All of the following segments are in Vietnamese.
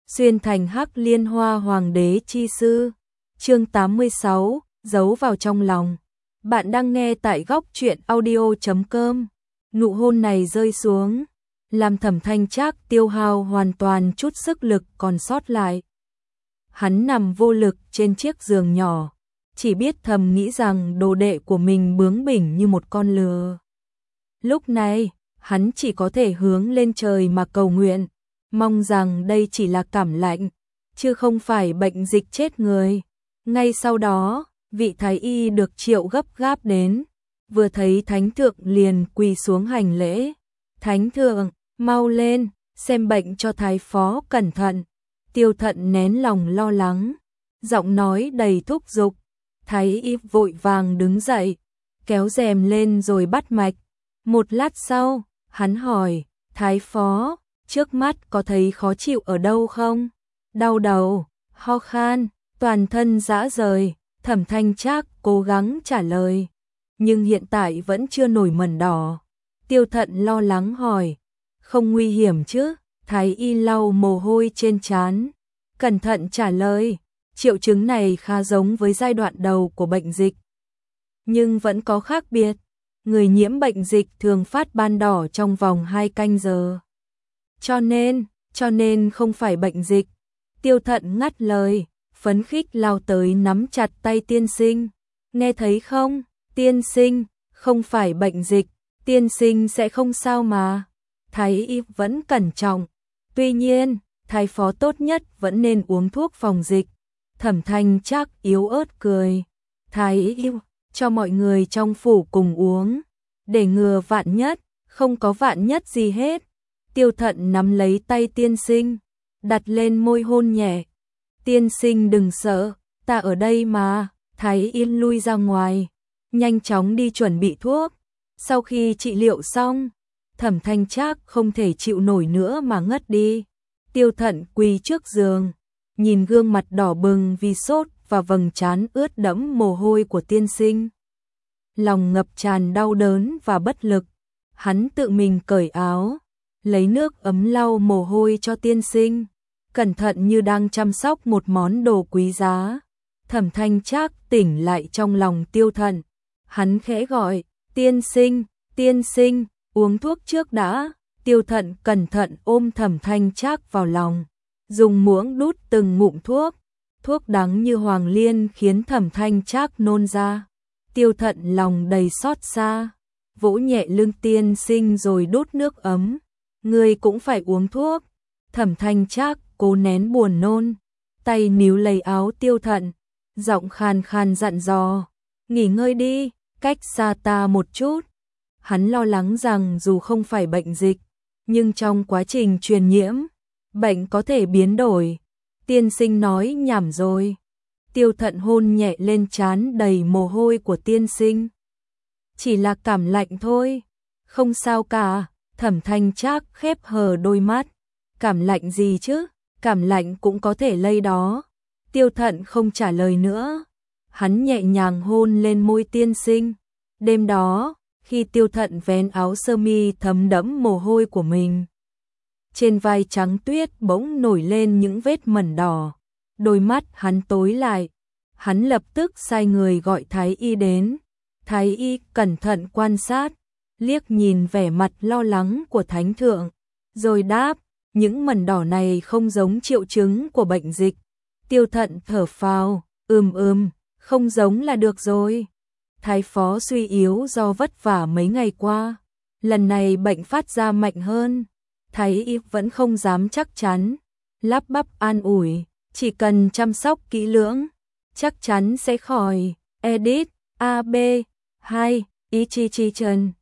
xuyên thành Hắc Liên Hoa Hoàng đế chi sư. Chương 86, giấu vào trong lòng. Bạn đang nghe tại góc truyện audio.com. Nụ hôn này rơi xuống, làm Thẩm Thanh Trác tiêu hao hoàn toàn chút sức lực còn sót lại. Hắn nằm vô lực trên chiếc giường nhỏ, chỉ biết thầm nghĩ rằng đồ đệ của mình bướng bỉnh như một con lừa. Lúc này, hắn chỉ có thể hướng lên trời mà cầu nguyện, mong rằng đây chỉ là cảm lạnh, chứ không phải bệnh dịch chết người. Ngay sau đó, vị thái y được triệu gấp gáp đến, vừa thấy thánh thượng liền quỳ xuống hành lễ. Thánh thượng, mau lên, xem bệnh cho thái phó cẩn thận. Tiêu Thận nén lòng lo lắng, giọng nói đầy thúc giục. Thái y vội vàng đứng dậy, kéo rèm lên rồi bắt mạch. Một lát sau, hắn hỏi, thái phó, trước mắt có thấy khó chịu ở đâu không? Đau đầu, ho khan, toàn thân rã rời. Thẩm Thanh Trác cố gắng trả lời, nhưng hiện tại vẫn chưa nổi mẩn đỏ. Tiêu Thận lo lắng hỏi, không nguy hiểm chứ? Thái y lau mồ hôi trên trán, cẩn thận trả lời, triệu chứng này khá giống với giai đoạn đầu của bệnh dịch, nhưng vẫn có khác biệt. Người nhiễm bệnh dịch thường phát ban đỏ trong vòng 2 canh giờ. Cho nên không phải bệnh dịch. Tiêu Thận ngắt lời, phấn khích lao tới nắm chặt tay tiên sinh. Nghe thấy không, tiên sinh, không phải bệnh dịch, tiên sinh sẽ không sao mà. Thái y vẫn cẩn trọng. Tuy nhiên, thái phó tốt nhất vẫn nên uống thuốc phòng dịch. Thẩm Thanh Trác yếu ớt cười. Thái y, cho mọi người trong phủ cùng uống, để ngừa vạn nhất. Không có vạn nhất gì hết. Tiêu Thận nắm lấy tay tiên sinh, đặt lên môi hôn nhẹ. Tiên sinh đừng sợ, ta ở đây mà. Thái y lui ra ngoài, nhanh chóng đi chuẩn bị thuốc. Sau khi trị liệu xong, Thẩm Thanh Trác không thể chịu nổi nữa mà ngất đi. Tiêu Thận quỳ trước giường, nhìn gương mặt đỏ bừng vì sốt và vầng trán ướt đẫm mồ hôi của tiên sinh. Lòng ngập tràn đau đớn và bất lực. Hắn tự mình cởi áo, lấy nước ấm lau mồ hôi cho tiên sinh, cẩn thận như đang chăm sóc một món đồ quý giá. Thẩm Thanh Trác tỉnh lại trong lòng Tiêu Thận. Hắn khẽ gọi, tiên sinh, uống thuốc trước đã. Tiêu Thận cẩn thận ôm Thẩm Thanh Trác vào lòng, dùng muỗng đút từng ngụm thuốc. Thuốc đắng như hoàng liên khiến Thẩm Thanh Trác nôn ra. Tiêu Thận lòng đầy xót xa, vỗ nhẹ lưng tiên sinh rồi đút nước ấm. Ngươi cũng phải uống thuốc. Thẩm Thanh Trác cố nén buồn nôn, tay níu lấy áo Tiêu Thận, giọng khàn khàn dặn dò, nghỉ ngơi đi, cách xa ta một chút. Hắn lo lắng rằng dù không phải bệnh dịch, nhưng trong quá trình truyền nhiễm, bệnh có thể biến đổi. Tiên sinh nói nhảm rồi. Tiêu Thận hôn nhẹ lên trán đầy mồ hôi của tiên sinh. Chỉ là cảm lạnh thôi, không sao cả. Thẩm Thanh Trác khép hờ đôi mắt. Cảm lạnh gì chứ, cảm lạnh cũng có thể lây đó. Tiêu Thận không trả lời nữa. Hắn nhẹ nhàng hôn lên môi tiên sinh. Đêm đó, khi Tiêu Thận vén áo sơ mi thấm đẫm mồ hôi của mình, trên vai trắng tuyết bỗng nổi lên những vết mẩn đỏ. Đôi mắt hắn tối lại. Hắn lập tức sai người gọi thái y đến. Thái y cẩn thận quan sát, liếc nhìn vẻ mặt lo lắng của thánh thượng, rồi đáp, những mẩn đỏ này không giống triệu chứng của bệnh dịch. Tiêu Thận thở phào, không giống là được rồi. Thái phó suy yếu do vất vả mấy ngày qua, lần này bệnh phát ra mạnh hơn. Thái y vẫn không dám chắc chắn, lắp bắp an ủi, chỉ cần chăm sóc kỹ lưỡng, chắc chắn sẽ khỏi. Edit, AB, 2, Ichichichen,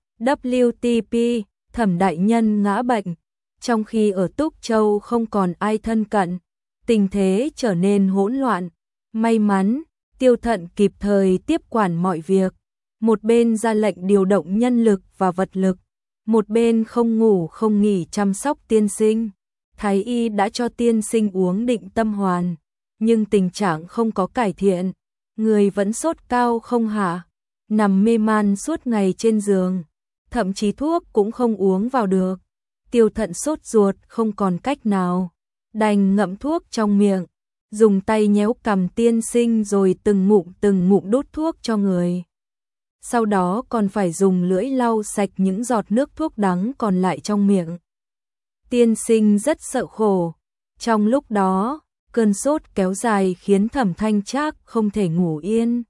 WTP, Thẩm đại nhân ngã bệnh. Trong khi ở Túc Châu không còn ai thân cận, tình thế trở nên hỗn loạn. May mắn, Tiêu Thận kịp thời tiếp quản mọi việc. Một bên ra lệnh điều động nhân lực và vật lực, một bên không ngủ không nghỉ chăm sóc tiên sinh. Thái y đã cho tiên sinh uống định tâm hoàn, nhưng tình trạng không có cải thiện. Người vẫn sốt cao không hạ, nằm mê man suốt ngày trên giường, thậm chí thuốc cũng không uống vào được. Tiêu Thận sốt ruột không còn cách nào, đành ngậm thuốc trong miệng, dùng tay nhéo cằm tiên sinh rồi từng ngụm đút thuốc cho người. Sau đó còn phải dùng lưỡi lau sạch những giọt nước thuốc đắng còn lại trong miệng. Tiên sinh rất sợ khổ. Trong lúc đó, cơn sốt kéo dài khiến Thẩm Thanh Trác không thể ngủ yên.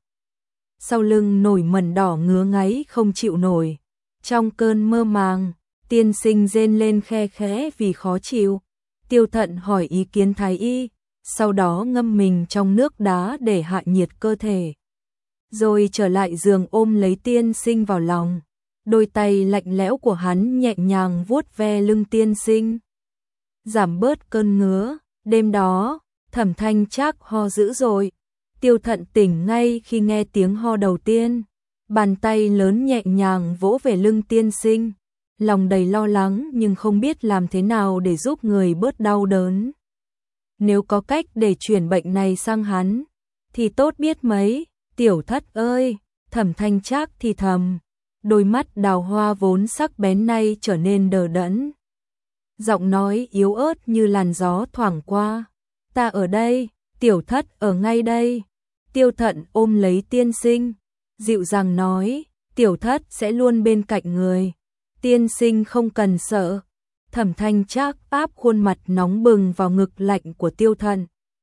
Sau lưng nổi mẩn đỏ ngứa ngáy không chịu nổi. Trong cơn mơ màng, tiên sinh rên lên khe khẽ vì khó chịu. Tiêu Thận hỏi ý kiến thái y, sau đó ngâm mình trong nước đá để hạ nhiệt cơ thể. Rồi trở lại giường ôm lấy tiên sinh vào lòng. Đôi tay lạnh lẽo của hắn nhẹ nhàng vuốt ve lưng tiên sinh, giảm bớt cơn ngứa. Đêm đó, Thẩm Thanh Trác ho dữ dội. Tiêu Thận tỉnh ngay khi nghe tiếng ho đầu tiên. Bàn tay lớn nhẹ nhàng vỗ về lưng tiên sinh. Lòng đầy lo lắng nhưng không biết làm thế nào để giúp người bớt đau đớn. Nếu có cách để chuyển bệnh này sang hắn, thì tốt biết mấy. Tiểu Thất ơi, Thẩm Thanh Trác thì thầm. Đôi mắt đào hoa vốn sắc bén nay trở nên đờ đẫn. Giọng nói yếu ớt như làn gió thoảng qua. Ta ở đây, Tiểu Thất ở ngay đây. Tiêu Thận ôm lấy tiên sinh, dịu dàng nói, Tiểu Thất sẽ luôn bên cạnh người. Tiên sinh không cần sợ. Thẩm Thanh Trác áp khuôn mặt nóng bừng vào ngực lạnh của Tiêu Thận.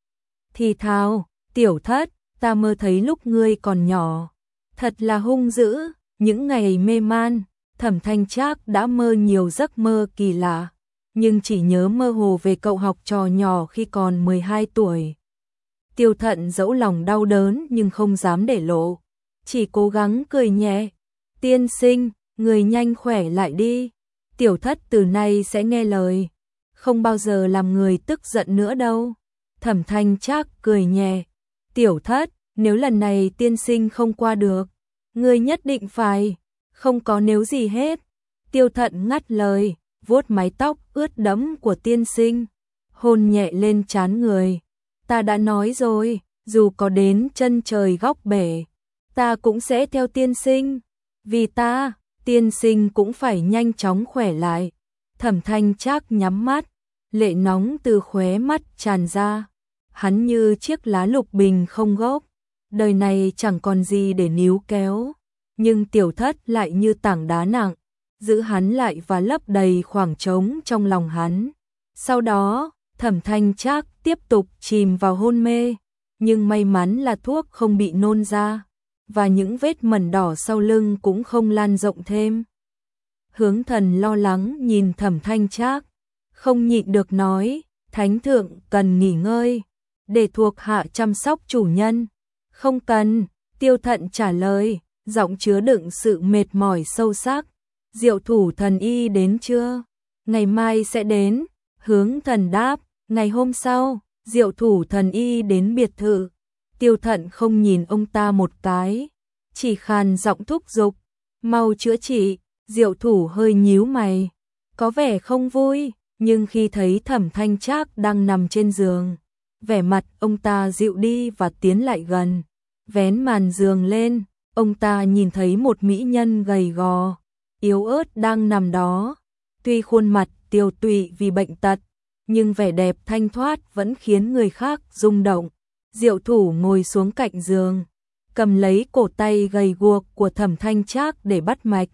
Thì thào, Tiểu Thất, ta mơ thấy lúc ngươi còn nhỏ. Thật là hung dữ. Những ngày mê man, Thẩm Thanh Trác đã mơ nhiều giấc mơ kỳ lạ, nhưng chỉ nhớ mơ hồ về cậu học trò nhỏ khi còn 12 tuổi. Tiêu Thận dẫu lòng đau đớn nhưng không dám để lộ, chỉ cố gắng cười nhẹ. Tiên sinh, người nhanh khỏe lại đi. Tiểu Thất từ nay sẽ nghe lời, không bao giờ làm người tức giận nữa đâu. Thẩm Thanh Trác cười nhẹ. Tiểu Thất, nếu lần này tiên sinh không qua được, ngươi nhất định phải, không có nếu gì hết. Tiêu Thận ngắt lời, vuốt mái tóc ướt đẫm của tiên sinh, hôn nhẹ lên trán người. Ta đã nói rồi, dù có đến chân trời góc bể, ta cũng sẽ theo tiên sinh. Vì ta, tiên sinh cũng phải nhanh chóng khỏe lại. Thẩm Thanh Trác nhắm mắt, lệ nóng từ khóe mắt tràn ra. Hắn như chiếc lá lục bình không gốc. Đời này chẳng còn gì để níu kéo, nhưng Tiểu Thất lại như tảng đá nặng, giữ hắn lại và lấp đầy khoảng trống trong lòng hắn. Sau đó, Thẩm Thanh Trác tiếp tục chìm vào hôn mê, nhưng may mắn là thuốc không bị nôn ra, và những vết mẩn đỏ sau lưng cũng không lan rộng thêm. Hướng Thần lo lắng nhìn Thẩm Thanh Trác, không nhịn được nói, Thánh thượng cần nghỉ ngơi, để thuộc hạ chăm sóc chủ nhân. Không cần, Tiêu Thận trả lời, giọng chứa đựng sự mệt mỏi sâu sắc. Diệu thủ thần y đến chưa? Ngày mai sẽ đến. Hướng Thần đáp, ngày hôm sau, Diệu thủ thần y đến biệt thự. Tiêu Thận không nhìn ông ta một cái, chỉ khàn giọng thúc giục, mau chữa trị. Diệu thủ hơi nhíu mày, có vẻ không vui, nhưng khi thấy Thẩm Thanh Trác đang nằm trên giường, vẻ mặt ông ta dịu đi và tiến lại gần. Vén màn giường lên, ông ta nhìn thấy một mỹ nhân gầy gò, yếu ớt đang nằm đó. Tuy khuôn mặt tiều tụy vì bệnh tật, nhưng vẻ đẹp thanh thoát vẫn khiến người khác rung động. Diệu thủ ngồi xuống cạnh giường, cầm lấy cổ tay gầy guộc của Thẩm Thanh Trác để bắt mạch.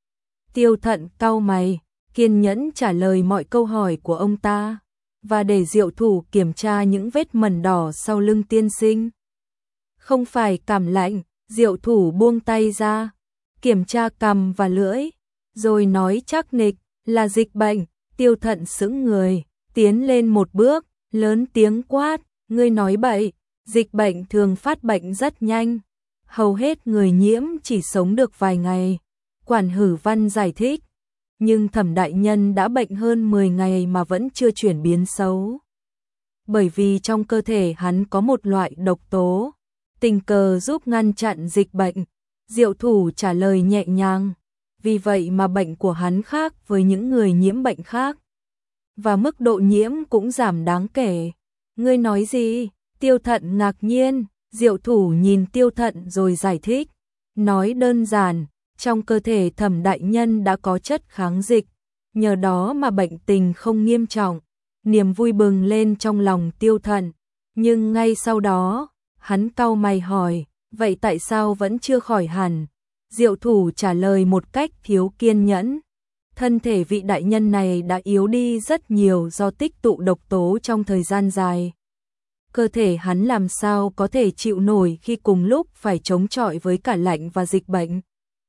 Tiêu Thận cau mày, kiên nhẫn trả lời mọi câu hỏi của ông ta, và để Diệu thủ kiểm tra những vết mẩn đỏ sau lưng tiên sinh. Không phải cảm lạnh, Diệu thủ buông tay ra, kiểm tra cằm và lưỡi, rồi nói chắc nịch là dịch bệnh. Tiêu Thận sững người, tiến lên một bước, lớn tiếng quát, ngươi nói bậy, dịch bệnh thường phát bệnh rất nhanh, hầu hết người nhiễm chỉ sống được vài ngày. Quản Hử Văn giải thích, nhưng Thẩm đại nhân đã bệnh hơn 10 ngày mà vẫn chưa chuyển biến xấu. Bởi vì trong cơ thể hắn có một loại độc tố, tình cờ giúp ngăn chặn dịch bệnh. Diệu thủ trả lời nhẹ nhàng, vì vậy mà bệnh của hắn khác với những người nhiễm bệnh khác, và mức độ nhiễm cũng giảm đáng kể. Ngươi nói gì? Tiêu Thận ngạc nhiên. Diệu thủ nhìn Tiêu Thận rồi giải thích, nói đơn giản, trong cơ thể Thẩm đại nhân đã có chất kháng dịch, nhờ đó mà bệnh tình không nghiêm trọng. niềm vui bừng lên trong lòng Tiêu Thận, nhưng ngay sau đó, hắn cau mày hỏi, vậy tại sao vẫn chưa khỏi hẳn? Diệu Thủ trả lời một cách thiếu kiên nhẫn. Thân thể vị đại nhân này đã yếu đi rất nhiều do tích tụ độc tố trong thời gian dài. Cơ thể hắn làm sao có thể chịu nổi khi cùng lúc phải chống chọi với cả lạnh và dịch bệnh.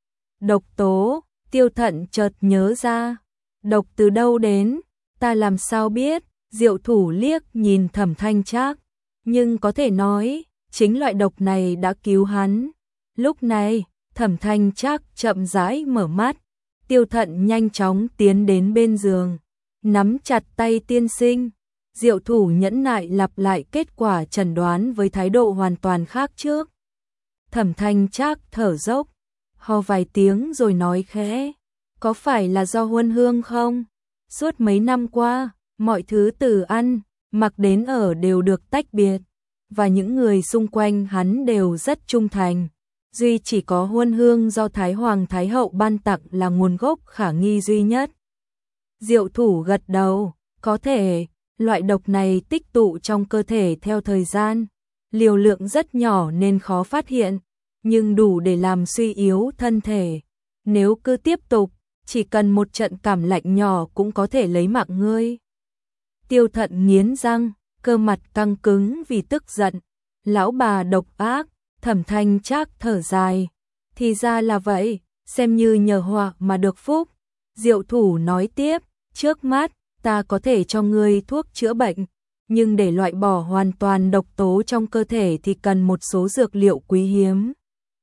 Độc tố, Tiêu Thận chợt nhớ ra. Độc từ đâu đến? Ta làm sao biết? Diệu Thủ liếc nhìn Thẩm Thanh Trác, nhưng có thể nói, chính loại độc này đã cứu hắn. Lúc này, Thẩm Thanh Trác chậm rãi mở mắt, Tiêu Thận nhanh chóng tiến đến bên giường, nắm chặt tay tiên sinh. Diệu Thủ nhẫn nại lặp lại kết quả chẩn đoán với thái độ hoàn toàn khác trước. Thẩm Thanh Trác thở dốc, ho vài tiếng rồi nói khẽ, có phải là do Huân Hương không? Suốt mấy năm qua, mọi thứ từ ăn, mặc đến ở đều được tách biệt, và những người xung quanh hắn đều rất trung thành. Duy chỉ có Huân Hương do Thái Hoàng Thái Hậu ban tặng là nguồn gốc khả nghi duy nhất. Diệu Thủ gật đầu, có thể, loại độc này tích tụ trong cơ thể theo thời gian, liều lượng rất nhỏ nên khó phát hiện, nhưng đủ để làm suy yếu thân thể. Nếu cứ tiếp tục, chỉ cần một trận cảm lạnh nhỏ cũng có thể lấy mạng ngươi. Tiêu Thận nghiến răng, cơ mặt căng cứng vì tức giận. Lão bà độc ác. Thẩm Thanh Trác thở dài, thì ra là vậy, xem như nhờ họa mà được phúc. Diệu Thủ nói tiếp, trước mắt, ta có thể cho ngươi thuốc chữa bệnh, nhưng để loại bỏ hoàn toàn độc tố trong cơ thể thì cần một số dược liệu quý hiếm,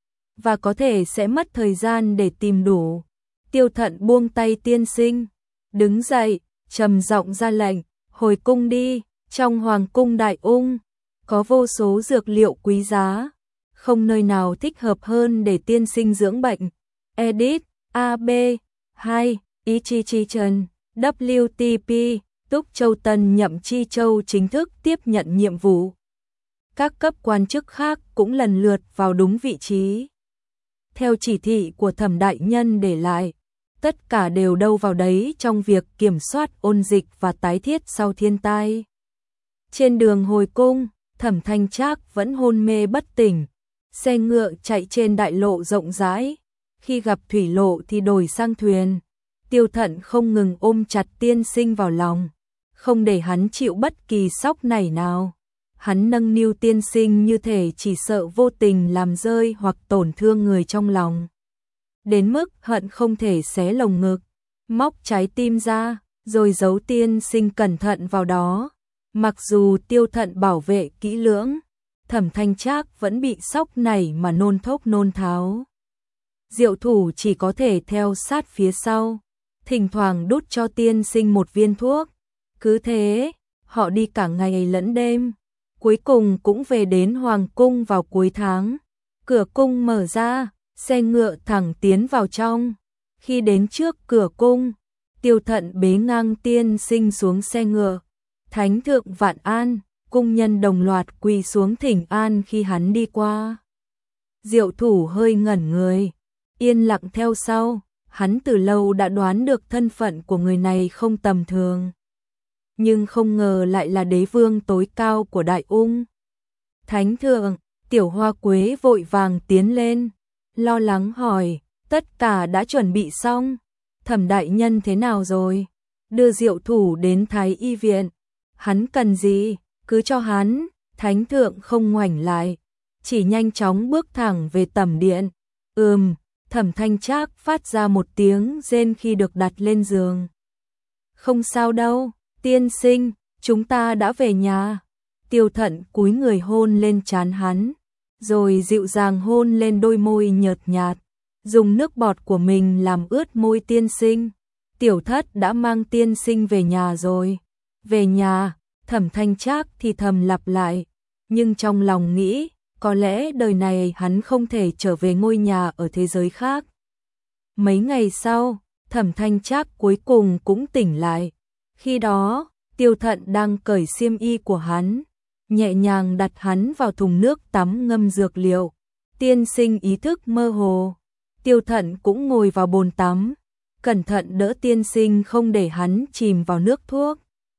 và có thể sẽ mất thời gian để tìm đủ. Tiêu Thận buông tay tiên sinh, đứng dậy, trầm giọng ra lệnh, hồi cung đi, trong Hoàng cung Đại Ung, có vô số dược liệu quý giá. Không nơi nào thích hợp hơn để tiên sinh dưỡng bệnh. Edit, AB, 2, Ichichi-chan, WTP, Túc Châu Tân Nhậm Chi Châu chính thức tiếp nhận nhiệm vụ. Các cấp quan chức khác cũng lần lượt vào đúng vị trí. Theo chỉ thị của Thẩm đại nhân để lại, tất cả đều đâu vào đấy trong việc kiểm soát ôn dịch và tái thiết sau thiên tai. Trên đường hồi cung, Thẩm Thanh Trác vẫn hôn mê bất tỉnh. Xe ngựa chạy trên đại lộ rộng rãi, khi gặp thủy lộ thì đổi sang thuyền. Tiêu Thận không ngừng ôm chặt tiên sinh vào lòng, không để hắn chịu bất kỳ sốc này nào. Hắn nâng niu tiên sinh như thể chỉ sợ vô tình làm rơi hoặc tổn thương người trong lòng. Đến mức hận không thể xé lồng ngực, móc trái tim ra, rồi giấu tiên sinh cẩn thận vào đó. Mặc dù Tiêu Thận bảo vệ kỹ lưỡng, Thẩm Thanh Trác vẫn bị sốc này mà nôn thốc nôn tháo. Diệu Thủ chỉ có thể theo sát phía sau, thỉnh thoảng đút cho tiên sinh một viên thuốc. Cứ thế, họ đi cả ngày lẫn đêm, cuối cùng cũng về đến Hoàng cung vào cuối tháng. Cửa cung mở ra, xe ngựa thẳng tiến vào trong. Khi đến trước cửa cung, Tiêu Thận bế ngang tiên sinh xuống xe ngựa. Thánh thượng vạn an. Cung nhân đồng loạt quỳ xuống thỉnh an khi hắn đi qua. Diệu Thủ hơi ngẩn người, yên lặng theo sau, hắn từ lâu đã đoán được thân phận của người này không tầm thường. Nhưng không ngờ lại là đế vương tối cao của Đại Ung. Thánh thượng, Tiểu Hoa Quế vội vàng tiến lên, lo lắng hỏi, tất cả đã chuẩn bị xong, Thẩm đại nhân thế nào rồi? Đưa Diệu Thủ đến Thái y viện, hắn cần gì? Cứ cho hắn. Thánh thượng không ngoảnh lại, chỉ nhanh chóng bước thẳng về tẩm điện. Thẩm Thanh Trác phát ra một tiếng rên khi được đặt lên giường. Không sao đâu, tiên sinh, chúng ta đã về nhà. Tiêu Thận cúi người hôn lên trán hắn, rồi dịu dàng hôn lên đôi môi nhợt nhạt, dùng nước bọt của mình làm ướt môi tiên sinh. Tiểu thất đã mang tiên sinh về nhà rồi. Về nhà. Thẩm Thanh Trác thì thầm lặp lại, nhưng trong lòng nghĩ, có lẽ đời này hắn không thể trở về ngôi nhà ở thế giới khác. Mấy ngày sau, Thẩm Thanh Trác cuối cùng cũng tỉnh lại. Khi đó, Tiêu Thận đang cởi xiêm y của hắn, nhẹ nhàng đặt hắn vào thùng nước tắm ngâm dược liệu. Tiên sinh ý thức mơ hồ. Tiêu Thận cũng ngồi vào bồn tắm, cẩn thận đỡ tiên sinh không để hắn chìm vào nước thuốc.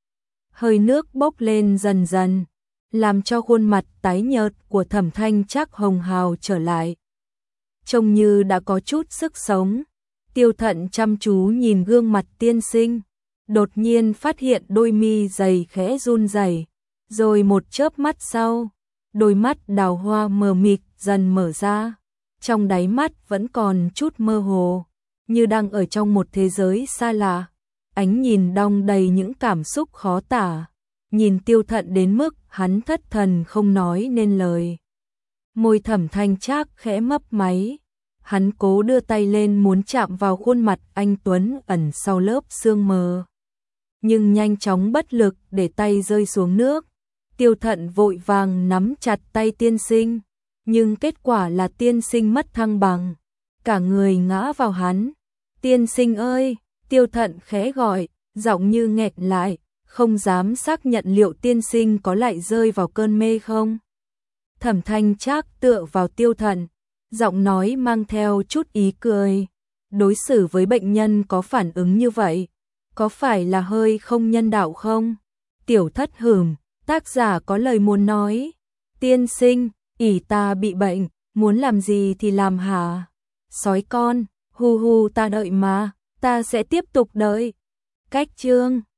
hơi nước bốc lên dần dần, làm cho khuôn mặt tái nhợt của Thẩm Thanh Trác hồng hào trở lại. Trông như đã có chút sức sống. Tiêu Thận chăm chú nhìn gương mặt tiên sinh, đột nhiên phát hiện đôi mi dày khẽ run rẩy, rồi một chớp mắt sau, đôi mắt đào hoa mờ mịt dần mở ra, trong đáy mắt vẫn còn chút mơ hồ, như đang ở trong một thế giới xa lạ. Ánh nhìn đong đầy những cảm xúc khó tả, nhìn Tiêu Thận đến mức hắn thất thần không nói nên lời. Môi Thẩm Thanh Trác khẽ mấp máy, hắn cố đưa tay lên muốn chạm vào khuôn mặt anh tuấn ẩn sau lớp sương mờ, nhưng nhanh chóng bất lực để tay rơi xuống nước. Tiêu Thận vội vàng nắm chặt tay tiên sinh, nhưng kết quả là tiên sinh mất thăng bằng, cả người ngã vào hắn. Tiên sinh ơi! Tiêu Thận khẽ gọi, giọng như nghẹn lại, không dám xác nhận liệu tiên sinh có lại rơi vào cơn mê không. Thẩm Thanh Trác tựa vào Tiêu Thận, giọng nói mang theo chút ý cười. Đối xử với bệnh nhân có phản ứng như vậy, có phải là hơi không nhân đạo không? Tiểu Thất hửm, tác giả có lời muốn nói. Tiên sinh, ỷ ta bị bệnh, muốn làm gì thì làm hả? Sói con, hu hu ta đợi mà, ta sẽ tiếp tục đợi. Cách chương